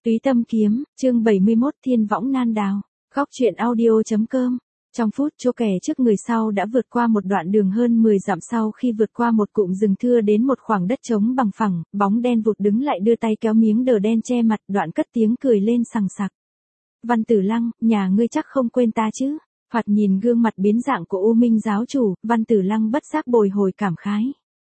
Túy Tâm Kiếm, chương 71 Thiên Võng Nan Đào, góc truyện audio.com. Trong phút chô kè trước người sau đã vượt qua một đoạn đường hơn 10 dặm sau khi vượt qua một cụm rừng thưa đến một khoảng đất trống bằng phẳng, bóng đen vụt đứng lại đưa tay kéo miếng đờ đen che mặt, đoạn cất tiếng cười lên sằng sặc. Văn Tử Lăng, nhà ngươi chắc không quên ta chứ? Thoạt nhìn gương mặt biến dạng của U Minh giáo chủ, Văn Tử Lăng bất giác bồi hồi cảm khái.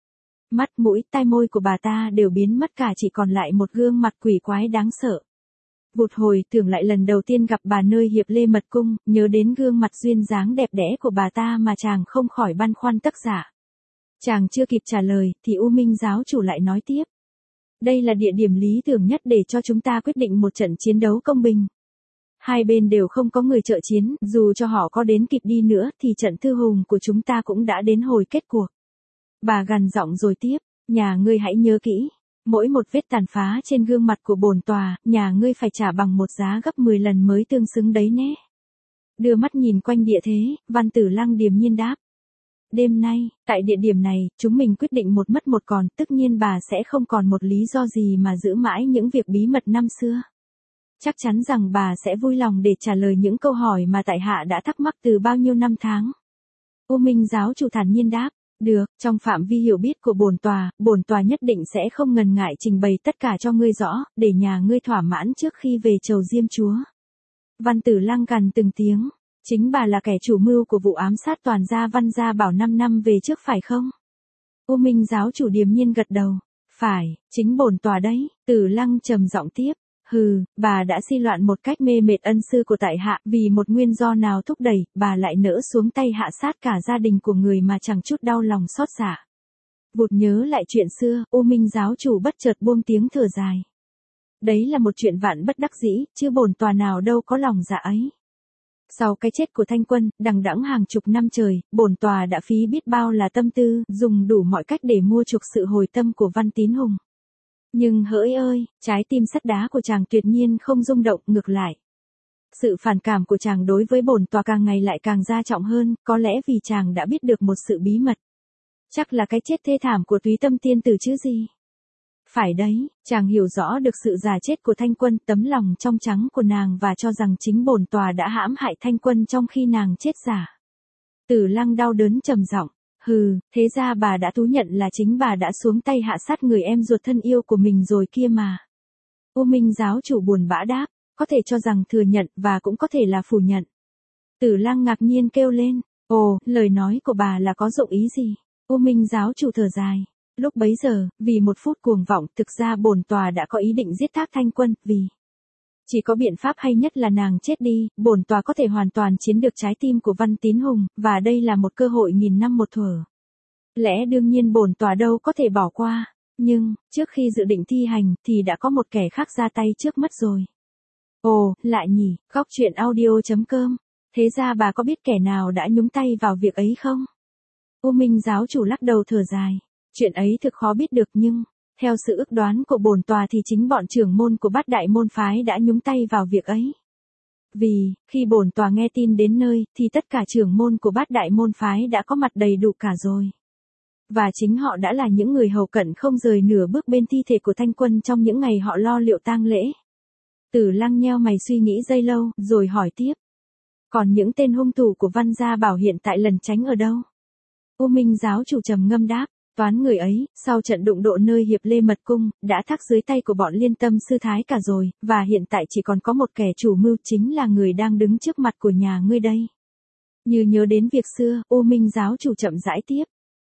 Mắt mũi tai môi của bà ta đều biến mất cả, chỉ còn lại một gương mặt quỷ quái đáng sợ. Vụt hồi tưởng lại lần đầu tiên gặp bà nơi Hiệp Lê Mật Cung, nhớ đến gương mặt duyên dáng đẹp đẽ của bà ta mà chàng không khỏi băn khoăn tất dạ. Chàng chưa kịp trả lời, thì U Minh giáo chủ lại nói tiếp. Đây là địa điểm lý tưởng nhất để cho chúng ta quyết định một trận chiến đấu công bình. Hai bên đều không có người trợ chiến, dù cho họ có đến kịp đi nữa thì trận thư hùng của chúng ta cũng đã đến hồi kết cuộc. Bà gằn giọng rồi tiếp, nhà ngươi hãy nhớ kỹ. Mỗi một vết tàn phá trên gương mặt của bổn tòa, nhà ngươi phải trả bằng một giá gấp 10 lần mới tương xứng đấy nhé. Đưa mắt nhìn quanh địa thế, Văn Tử Lăng điềm nhiên đáp. Đêm nay, tại địa điểm này, chúng mình quyết định một mất một còn, tất nhiên bà sẽ không còn một lý do gì mà giữ mãi những việc bí mật năm xưa. Chắc chắn rằng bà sẽ vui lòng để trả lời những câu hỏi mà tại hạ đã thắc mắc từ bao nhiêu năm tháng. U Minh giáo chủ thản nhiên đáp. Được, trong phạm vi hiểu biết của bổn tòa nhất định sẽ không ngần ngại trình bày tất cả cho ngươi rõ, để nhà ngươi thỏa mãn trước khi về chầu Diêm Chúa. Văn Tử Lăng gằn từng tiếng, chính bà là kẻ chủ mưu của vụ ám sát toàn gia Văn Gia Bảo 5 năm về trước phải không? U Minh giáo chủ điềm nhiên gật đầu, phải, chính bổn tòa đấy. Tử Lăng trầm giọng tiếp. Hừ, bà đã si loạn một cách mê mệt ân sư của tại hạ, vì một nguyên do nào thúc đẩy, bà lại nỡ xuống tay hạ sát cả gia đình của người mà chẳng chút đau lòng xót xa. Vụt nhớ lại chuyện xưa, U Minh giáo chủ bất chợt buông tiếng thở dài. Đấy là một chuyện vạn bất đắc dĩ, chứ bổn tòa nào đâu có lòng dạ ấy. Sau cái chết của Thanh Quân, đằng đẵng hàng chục năm trời, bổn tòa đã phí biết bao là tâm tư, dùng đủ mọi cách để mua chuộc sự hồi tâm của Văn Tín Hùng. Nhưng hỡi ơi, trái tim sắt đá của chàng tuyệt nhiên không rung động, ngược lại. Sự phản cảm của chàng đối với bổn tòa càng ngày lại càng gia trọng hơn, có lẽ vì chàng đã biết được một sự bí mật. Chắc là cái chết thê thảm của Túy Tâm tiên tử chứ gì. Phải đấy, chàng hiểu rõ được sự già chết của Thanh Quân, tấm lòng trong trắng của nàng và cho rằng chính bổn tòa đã hãm hại Thanh Quân trong khi nàng chết giả. Tử Lăng đau đớn trầm giọng. Hừ, thế ra bà đã thú nhận là chính bà đã xuống tay hạ sát người em ruột thân yêu của mình rồi kia mà. U Minh giáo chủ buồn bã đáp, có thể cho rằng thừa nhận và cũng có thể là phủ nhận. Tử Lăng ngạc nhiên kêu lên, ồ, lời nói của bà là có dụng ý gì? U Minh giáo chủ thở dài. Lúc bấy giờ, vì một phút cuồng vọng, thực ra bổn tòa đã có ý định giết thác Thanh Quân, vì chỉ có biện pháp hay nhất là nàng chết đi, bổn tòa có thể hoàn toàn chiếm được trái tim của Văn Tín Hùng, và đây là một cơ hội nghìn năm một thuở. Lẽ đương nhiên bổn tòa đâu có thể bỏ qua, nhưng, trước khi dự định thi hành, thì đã có một kẻ khác ra tay trước mất rồi. Ồ, lạ nhỉ, góc truyện audio.com, thế ra bà có biết kẻ nào đã nhúng tay vào việc ấy không? U Minh giáo chủ lắc đầu thở dài, chuyện ấy thực khó biết được nhưng... Theo sự ước đoán của bổn tòa thì chính bọn trưởng môn của Bát Đại môn phái đã nhúng tay vào việc ấy. Vì, khi bổn tòa nghe tin đến nơi, thì tất cả trưởng môn của Bát Đại môn phái đã có mặt đầy đủ cả rồi. Và chính họ đã là những người hầu cận không rời nửa bước bên thi thể của Thanh Quân trong những ngày họ lo liệu tang lễ. Tử Lăng nheo mày suy nghĩ giây lâu, rồi hỏi tiếp. Còn những tên hung thủ của Văn Gia Bảo hiện tại lẩn tránh ở đâu? U Minh giáo chủ trầm ngâm đáp. Toán người ấy, sau trận đụng độ nơi Hiệp Lê Mật Cung, đã thác dưới tay của bọn Liên Tâm sư thái cả rồi, và hiện tại chỉ còn có một kẻ chủ mưu, chính là người đang đứng trước mặt của nhà ngươi đây. Như nhớ đến việc xưa, U Minh giáo chủ chậm rãi tiếp.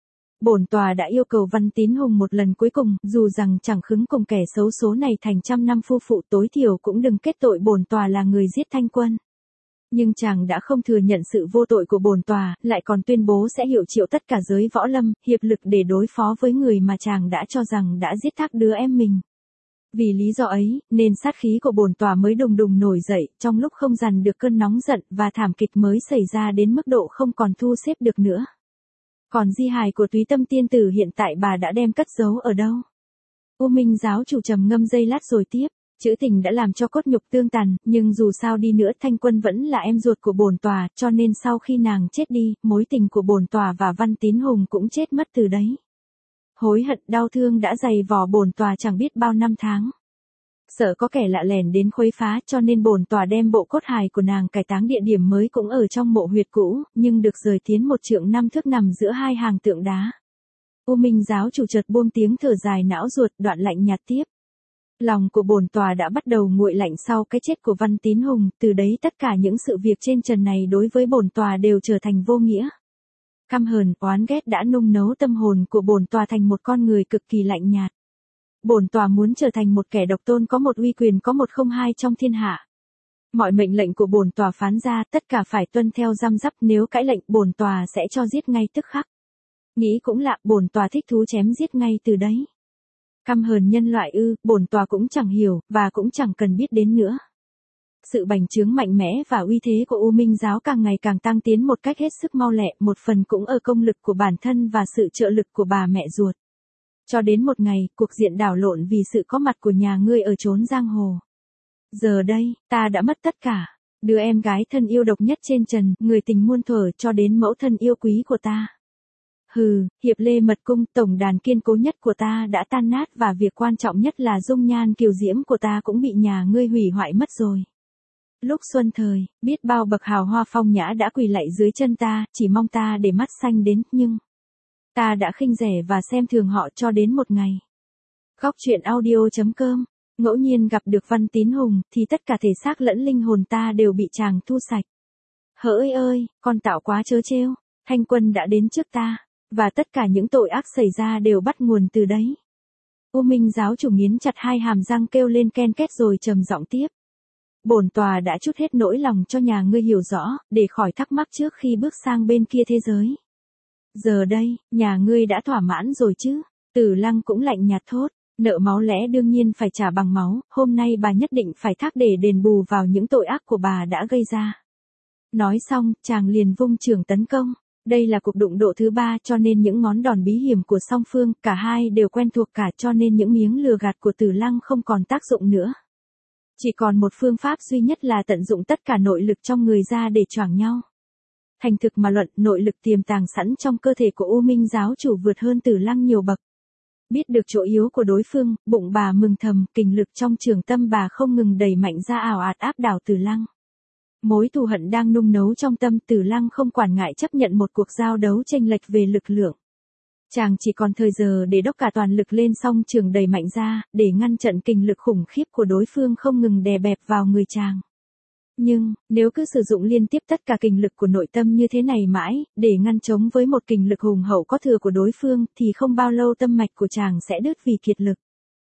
Bổn tòa đã yêu cầu Văn Tín Hùng một lần cuối cùng, dù rằng chẳng khứng cùng kẻ xấu số này thành trăm năm phu phụ, tối thiểu cũng đừng kết tội bổn tòa là người giết Thanh Quân. Nhưng chàng đã không thừa nhận sự vô tội của bổn tòa, lại còn tuyên bố sẽ hiệu triệu tất cả giới võ lâm, hiệp lực để đối phó với người mà chàng đã cho rằng đã giết thác đứa em mình. Vì lý do ấy, nên sát khí của bổn tòa mới đùng đùng nổi dậy, trong lúc không dằn được cơn nóng giận, và thảm kịch mới xảy ra đến mức độ không còn thu xếp được nữa. Còn di hài của Túy Tâm tiên tử hiện tại bà đã đem cất giấu ở đâu? U Minh giáo chủ trầm ngâm giây lát rồi tiếp. Chữ tình đã làm cho cốt nhục tương tàn, nhưng dù sao đi nữa Thanh Quân vẫn là em ruột của bổn tòa, cho nên sau khi nàng chết đi, mối tình của bổn tòa và Văn Tín Hùng cũng chết mất từ đấy. Hối hận đau thương đã dày vò bổn tòa chẳng biết bao năm tháng. Sợ có kẻ lạ lẻn đến khuấy phá cho nên bổn tòa đem bộ cốt hài của nàng cải táng địa điểm mới cũng ở trong mộ huyệt cũ, nhưng được rời tiến 1 trượng 5 thước nằm giữa hai hàng tượng đá. U Minh giáo chủ chợt buông tiếng thở dài não ruột, đoạn lạnh nhạt tiếp. Lòng của bổn tòa đã bắt đầu nguội lạnh sau cái chết của Văn Tín Hùng, từ đấy tất cả những sự việc trên trần này đối với bổn tòa đều trở thành vô nghĩa. Căm hờn, oán ghét đã nung nấu tâm hồn của bổn tòa thành một con người cực kỳ lạnh nhạt. Bổn tòa muốn trở thành một kẻ độc tôn có một uy quyền có một không hai trong thiên hạ. Mọi mệnh lệnh của bổn tòa phán ra tất cả phải tuân theo răm rắp, nếu cãi lệnh bổn tòa sẽ cho giết ngay tức khắc. Nghĩ cũng lạ, bổn tòa thích thú chém giết ngay từ đấy. Căm hờn nhân loại ư, bổn tòa cũng chẳng hiểu, và cũng chẳng cần biết đến nữa. Sự bành trướng mạnh mẽ và uy thế của U Minh giáo càng ngày càng tăng tiến một cách hết sức mau lẹ, một phần cũng ở công lực của bản thân và sự trợ lực của bà mẹ ruột. Cho đến một ngày, cuộc diện đảo lộn vì sự có mặt của nhà ngươi ở chốn giang hồ. Giờ đây, ta đã mất tất cả. Đứa em gái thân yêu độc nhất trên trần, người tình muôn thuở cho đến mẫu thân yêu quý của ta. Hừ, hiệp lê mật cung, tổng đàn kiên cố nhất của ta đã tan nát và việc quan trọng nhất là dung nhan kiều diễm của ta cũng bị nhà ngươi hủy hoại mất rồi. Lúc xuân thời, biết bao bậc hào hoa phong nhã đã quỳ lạy dưới chân ta, chỉ mong ta để mắt xanh đến, nhưng ta đã khinh rẻ và xem thường họ cho đến một ngày. Góc truyện audio.com. Ngẫu nhiên gặp được Văn Tín Hùng, thì tất cả thể xác lẫn linh hồn ta đều bị chàng thu sạch. Hỡi ơi, con tạo quá trớ trêu, Thanh Quân đã đến trước ta, và tất cả những tội ác xảy ra đều bắt nguồn từ đấy. U Minh giáo chủ nghiến chặt hai hàm răng kêu lên ken két rồi trầm giọng tiếp. Bổn tòa đã trút hết nỗi lòng cho nhà ngươi hiểu rõ, để khỏi thắc mắc trước khi bước sang bên kia thế giới. Giờ đây, nhà ngươi đã thỏa mãn rồi chứ? Tử Lăng cũng lạnh nhạt thốt. Nợ máu lẽ đương nhiên phải trả bằng máu, hôm nay bà nhất định phải thác để đền bù vào những tội ác của bà đã gây ra. Nói xong, chàng liền vung chưởng tấn công. Đây là cuộc đụng độ thứ 3 cho nên những ngón đòn bí hiểm của song phương, cả hai đều quen thuộc cả cho nên những miếng lừa gạt của Tử Lăng không còn tác dụng nữa. Chỉ còn một phương pháp duy nhất là tận dụng tất cả nội lực trong người ra để choảng nhau. Thành thực mà luận, nội lực tiềm tàng sẵn trong cơ thể của U Minh giáo chủ vượt hơn Tử Lăng nhiều bậc. Biết được chỗ yếu của đối phương, bụng bà mừng thầm, kình lực trong trường tâm bà không ngừng đẩy mạnh ra ảo ạt áp đảo Tử Lăng. Mối thù hận đang nung nấu trong tâm Tử Lăng không quản ngại chấp nhận một cuộc giao đấu chênh lệch về lực lượng. Chàng chỉ còn thời giờ để đốc cả toàn lực lên song trường đẩy mạnh ra, để ngăn trận kình lực khủng khiếp của đối phương không ngừng đè bẹp vào người chàng. Nhưng, nếu cứ sử dụng liên tiếp tất cả kình lực của nội tâm như thế này mãi, để ngăn chống với một kình lực hùng hậu có thừa của đối phương, thì không bao lâu tâm mạch của chàng sẽ đứt vì kiệt lực.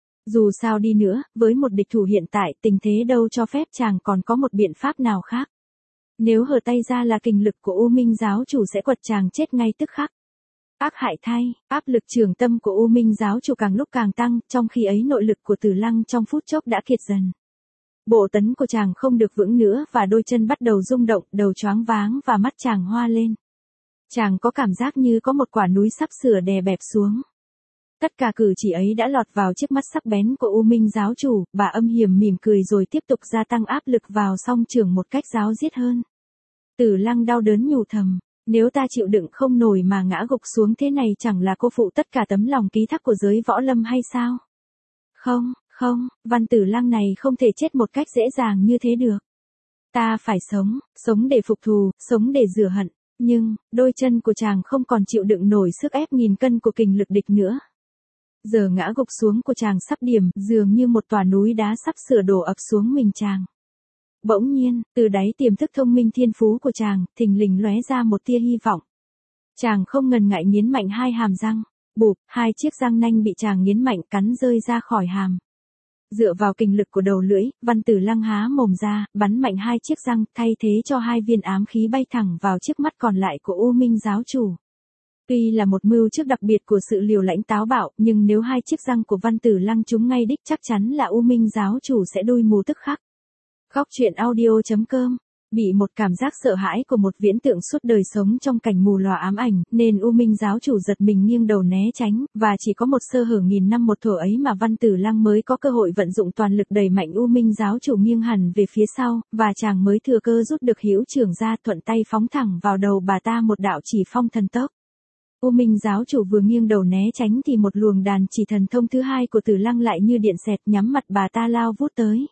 Dù sao đi nữa, với một địch thủ hiện tại, tình thế đâu cho phép chàng còn có một biện pháp nào khác. Nếu hở tay ra là kình lực của U Minh giáo chủ sẽ quật chàng chết ngay tức khắc. Ác hại thay, áp lực trường tâm của U Minh giáo chủ càng lúc càng tăng, trong khi ấy nội lực của Tử Lăng trong phút chốc đã kiệt dần. Bộ tấn của chàng không được vững nữa và đôi chân bắt đầu rung động, đầu choáng váng và mắt chàng hoa lên. Chàng có cảm giác như có một quả núi sắp sửa đè bẹp xuống. Tất cả cử chỉ ấy đã lọt vào chiếc mắt sắc bén của U Minh giáo chủ, bà âm hiểm mỉm cười rồi tiếp tục gia tăng áp lực vào song trường một cách ráo riết hơn. Tử Lăng đau đớn nhủ thầm, nếu ta chịu đựng không nổi mà ngã gục xuống thế này chẳng là cô phụ tất cả tấm lòng ký thác của giới võ lâm hay sao? Không, Văn Tử Lăng này không thể chết một cách dễ dàng như thế được. Ta phải sống để phục thù, sống để rửa hận, nhưng, đôi chân của chàng không còn chịu đựng nổi sức ép nghìn cân của kình lực địch nữa. Giờ ngã gục xuống của chàng sắp điểm, dường như một tòa núi đá sắp sửa đổ ập xuống mình chàng. Bỗng nhiên, từ đáy tiềm thức thông minh thiên phú của chàng, thình lình lóe ra một tia hy vọng. Chàng không ngần ngại nghiến mạnh hai hàm răng, bụp, hai chiếc răng nanh bị chàng nghiến mạnh cắn rơi ra khỏi hàm. Dựa vào kình lực của đầu lưỡi, Văn Tử Lăng há mồm ra, bắn mạnh hai chiếc răng, thay thế cho hai viên ám khí bay thẳng vào chiếc mắt còn lại của U Minh giáo chủ. Tuy là một mưu trước đặc biệt của sự liều lãnh táo bạo, nhưng nếu hai chiếc răng của Văn Tử Lăng trúng ngay đích chắc chắn là U Minh giáo chủ sẽ đui mù tức khắc. Góc truyện audio.com. Bị một cảm giác sợ hãi của một viễn tượng suốt đời sống trong cảnh mù lòa ám ảnh, nên U Minh giáo chủ giật mình nghiêng đầu né tránh, và chỉ có một sơ hở nghìn năm một thổ ấy mà Văn Tử Lăng mới có cơ hội vận dụng toàn lực đẩy mạnh U Minh giáo chủ nghiêng hẳn về phía sau, và chàng mới thừa cơ rút được hữu trưởng ra thuận tay phóng thẳng vào đầu bà ta một đạo chỉ phong thần tốc. U Minh giáo chủ vừa nghiêng đầu né tránh thì một luồng đàn chỉ thần thông thứ hai của Tử Lăng lại như điện xẹt nhắm mặt bà ta lao vút tới.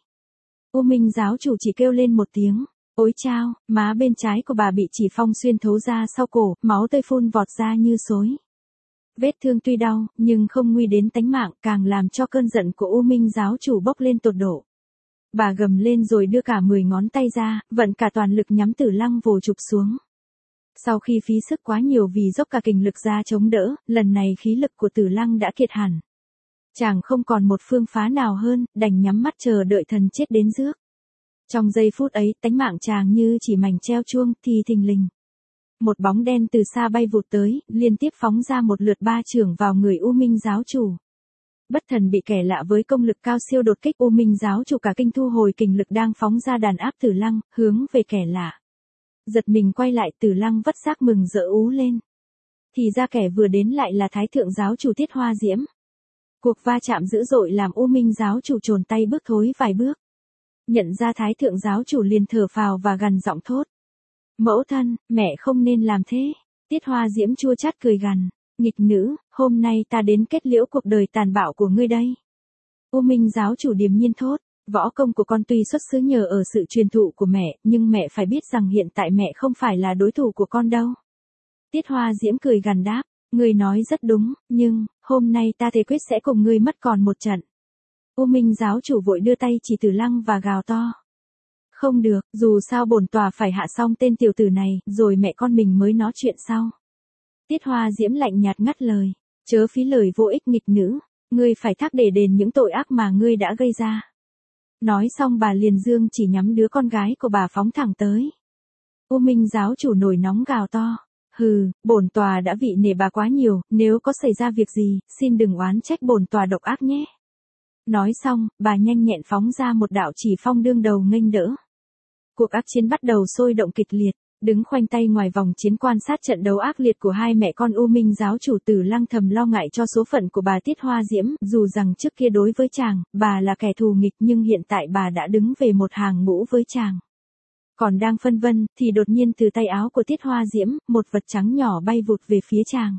U Minh giáo chủ chỉ kêu lên một tiếng, ối chao, má bên trái của bà bị chỉ phong xuyên thấu ra sau cổ, máu tươi phun vọt ra như xối. Vết thương tuy đau, nhưng không nguy đến tánh mạng, càng làm cho cơn giận của U Minh giáo chủ bốc lên tột độ. Bà gầm lên rồi đưa cả 10 ngón tay ra, vận cả toàn lực nhắm Tử Lăng vồ chụp xuống. Sau khi phí sức quá nhiều vì dốc cả kình lực ra chống đỡ, lần này khí lực của Tử Lăng đã kiệt hẳn. Chàng không còn một phương phá nào hơn, đành nhắm mắt chờ đợi thần chết đến rước. Trong giây phút ấy, tánh mạng chàng như chỉ mảnh treo chuông, thì thình lình. Một bóng đen từ xa bay vụt tới, liên tiếp phóng ra một lượt 3 chưởng vào người U Minh giáo chủ. Bất thần bị kẻ lạ với công lực cao siêu đột kích, U Minh giáo chủ cả kinh thu hồi kình lực đang phóng ra đàn áp Tử Lăng, hướng về kẻ lạ. Giật mình quay lại, Tử Lăng vất xác mừng rỡ ú lên. Thì ra kẻ vừa đến lại là Thái thượng giáo chủ Tiết Hoa Diễm. Cuộc va chạm dữ dội làm U Minh giáo chủ chồn tay bước thối vài bước. Nhận ra Thái thượng giáo chủ liền thở phào và gằn giọng thốt. Mẫu thân, mẹ không nên làm thế. Tiết Hoa Diễm chua chát cười gằn. Nghịch nữ, hôm nay ta đến kết liễu cuộc đời tàn bạo của ngươi đây. U Minh giáo chủ điềm nhiên thốt. Võ công của con tuy xuất xứ nhờ ở sự truyền thụ của mẹ, nhưng mẹ phải biết rằng hiện tại mẹ không phải là đối thủ của con đâu. Tiết Hoa Diễm cười gằn đáp. Ngươi nói rất đúng, nhưng, hôm nay ta thề quyết sẽ cùng ngươi mất còn một trận. U Minh giáo chủ vội đưa tay chỉ Tử Lăng và gào to. Không được, dù sao bổn tòa phải hạ xong tên tiểu tử này, rồi mẹ con mình mới nói chuyện sau. Tiết Hoa Diễm lạnh nhạt ngắt lời. Chớ phí lời vô ích nghịch nữ, ngươi phải thác để đền những tội ác mà ngươi đã gây ra. Nói xong bà liền dương chỉ nhắm đứa con gái của bà phóng thẳng tới. U Minh giáo chủ nổi nóng gào to. Hừ, bổn tòa đã vị nể bà quá nhiều, nếu có xảy ra việc gì, xin đừng oán trách bổn tòa độc ác nhé. Nói xong, bà nhanh nhẹn phóng ra một đạo chỉ phong đương đầu nghênh đỡ. Cuộc ác chiến bắt đầu sôi động kịch liệt, đứng khoanh tay ngoài vòng chiến quan sát trận đấu ác liệt của hai mẹ con U Minh giáo chủ Tử Lăng thầm lo ngại cho số phận của bà Tiết Hoa Diễm, dù rằng trước kia đối với chàng, bà là kẻ thù nghịch nhưng hiện tại bà đã đứng về một hàng ngũ với chàng. Còn đang phân vân, thì đột nhiên từ tay áo của Tiết Hoa Diễm, một vật trắng nhỏ bay vụt về phía chàng.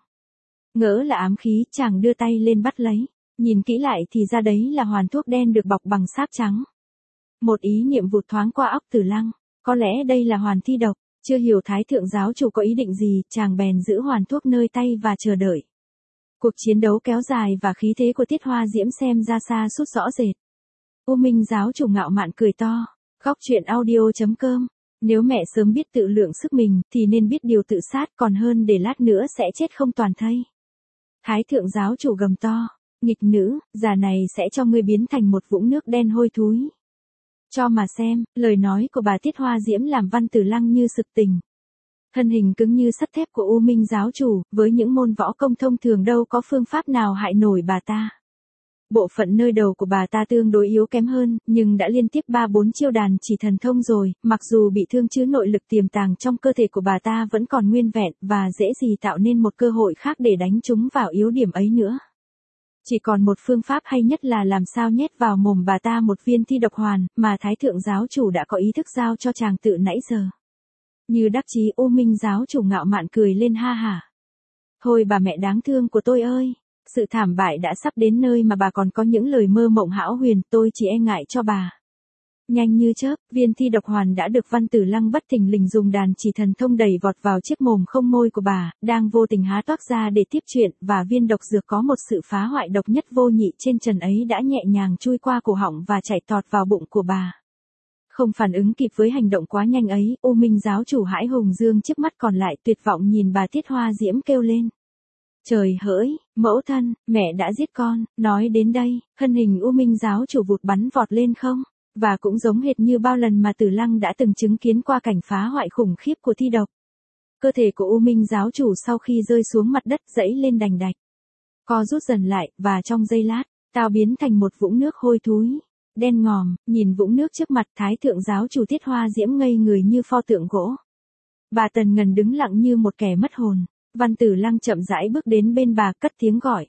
Ngỡ là ám khí, chàng đưa tay lên bắt lấy. Nhìn kỹ lại thì ra đấy là hoàn thuốc đen được bọc bằng sáp trắng. Một ý niệm vụt thoáng qua óc Tử Lăng, có lẽ đây là hoàn thi độc, chưa hiểu Thái thượng giáo chủ có ý định gì, chàng bèn giữ hoàn thuốc nơi tay và chờ đợi. Cuộc chiến đấu kéo dài và khí thế của Tiết Hoa Diễm xem ra xa sút rõ rệt. U Minh giáo chủ ngạo mạn cười to. Góc truyện audio.com. Nếu mẹ sớm biết tự lượng sức mình, thì nên biết điều tự sát, còn hơn để lát nữa sẽ chết không toàn thây. Thái thượng giáo chủ gầm to. Nghịch nữ, già này sẽ cho ngươi biến thành một vũng nước đen hôi thối. Cho mà xem, lời nói của bà Tiết Hoa Diễm làm Văn Tử Lăng như sực tỉnh. Thân hình cứng như sắt thép của U Minh giáo chủ, với những môn võ công thông thường đâu có phương pháp nào hại nổi bà ta. Bộ phận nơi đầu của bà ta tương đối yếu kém hơn, nhưng đã liên tiếp 3-4 chiêu đàn chỉ thần thông rồi, mặc dù bị thương chứ nội lực tiềm tàng trong cơ thể của bà ta vẫn còn nguyên vẹn, và dễ gì tạo nên một cơ hội khác để đánh chúng vào yếu điểm ấy nữa. Chỉ còn một phương pháp hay nhất là làm sao nhét vào mồm bà ta một viên thi độc hoàn, mà Thái thượng giáo chủ đã có ý thức giao cho chàng tự nãy giờ. Như đắc chí, U Minh giáo chủ ngạo mạn cười lên ha hả. Thôi bà mẹ đáng thương của tôi ơi, sự thảm bại đã sắp đến nơi mà bà còn có những lời mơ mộng hão huyền, tôi chỉ e ngại cho bà. Nhanh như chớp, viên thi độc hoàn đã được Văn Tử Lăng bất thình lình dùng đàn chỉ thần thông đẩy vọt vào chiếc mồm không môi của bà, đang vô tình há toác ra để tiếp chuyện, và viên độc dược có một sự phá hoại độc nhất vô nhị trên trần ấy đã nhẹ nhàng chui qua cổ họng và chảy tọt vào bụng của bà. Không phản ứng kịp với hành động quá nhanh ấy, U Minh giáo chủ hãi hùng dương trước mắt còn lại tuyệt vọng nhìn bà Tiết Hoa Diễm kêu lên. Trời hỡi, mẫu thân, mẹ đã giết con, nói đến đây, thân hình U Minh giáo chủ vụt bắn vọt lên không. Và cũng giống hệt như bao lần mà Tử Lăng đã từng chứng kiến qua cảnh phá hoại khủng khiếp của thi độc. Cơ thể của U Minh giáo chủ sau khi rơi xuống mặt đất dẫy lên đành đạch. Co rút dần lại, và trong giây lát, tao biến thành một vũng nước hôi thối, đen ngòm, nhìn vũng nước trước mặt Thái thượng giáo chủ Tiết Hoa Diễm ngây người như pho tượng gỗ. Bà Tần Ngần đứng lặng như một kẻ mất hồn, Văn Tử Lăng chậm rãi bước đến bên bà cất tiếng gọi.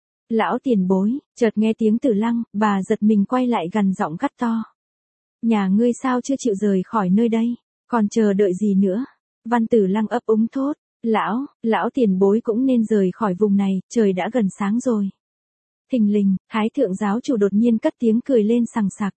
Lão tiền bối, chợt nghe tiếng Tử Lăng, bà giật mình quay lại gằn giọng gắt to. Nhà ngươi sao chưa chịu rời khỏi nơi đây, còn chờ đợi gì nữa? Văn Tử Lăng ấp úng thốt, Lão tiền bối cũng nên rời khỏi vùng này, trời đã gần sáng rồi. Thình lình, Thái thượng giáo chủ đột nhiên cất tiếng cười lên sằng sặc.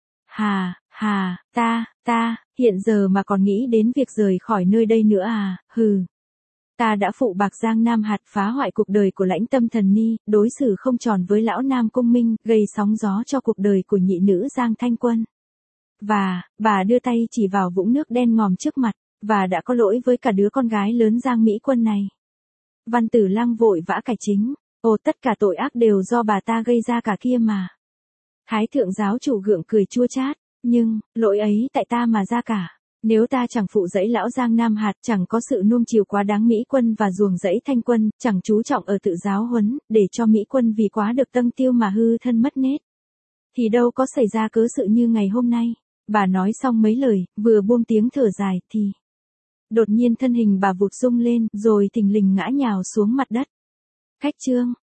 Ta, hiện giờ mà còn nghĩ đến việc rời khỏi nơi đây nữa à, hừ. Ta đã phụ bạc Giang Nam Hạt phá hoại cuộc đời của Lãnh Tâm Thần Ni, đối xử không tròn với lão Nam Cung Minh, gây sóng gió cho cuộc đời của nhị nữ Giang Thanh Quân. Và, bà đưa tay chỉ vào vũng nước đen ngòm trước mặt, và đã có lỗi với cả đứa con gái lớn Giang Mỹ Quân này. Văn Tử Lăng vội vã cải chính, tất cả tội ác đều do bà ta gây ra cả kia mà. Thái thượng giáo chủ gượng cười chua chát, nhưng, lỗi ấy tại ta mà ra cả. Nếu ta chẳng phụ dẫy lão Giang Nam Hạt, chẳng có sự nuông chiều quá đáng Mỹ Quân và ruồng dẫy Thanh Quân, chẳng chú trọng ở tự giáo huấn, để cho Mỹ Quân vì quá được tâng tiêu mà hư thân mất nết, thì đâu có xảy ra cớ sự như ngày hôm nay. Bà nói xong mấy lời, vừa buông tiếng thở dài thì đột nhiên thân hình bà vụt rung lên, rồi thình lình ngã nhào xuống mặt đất. Khách trương,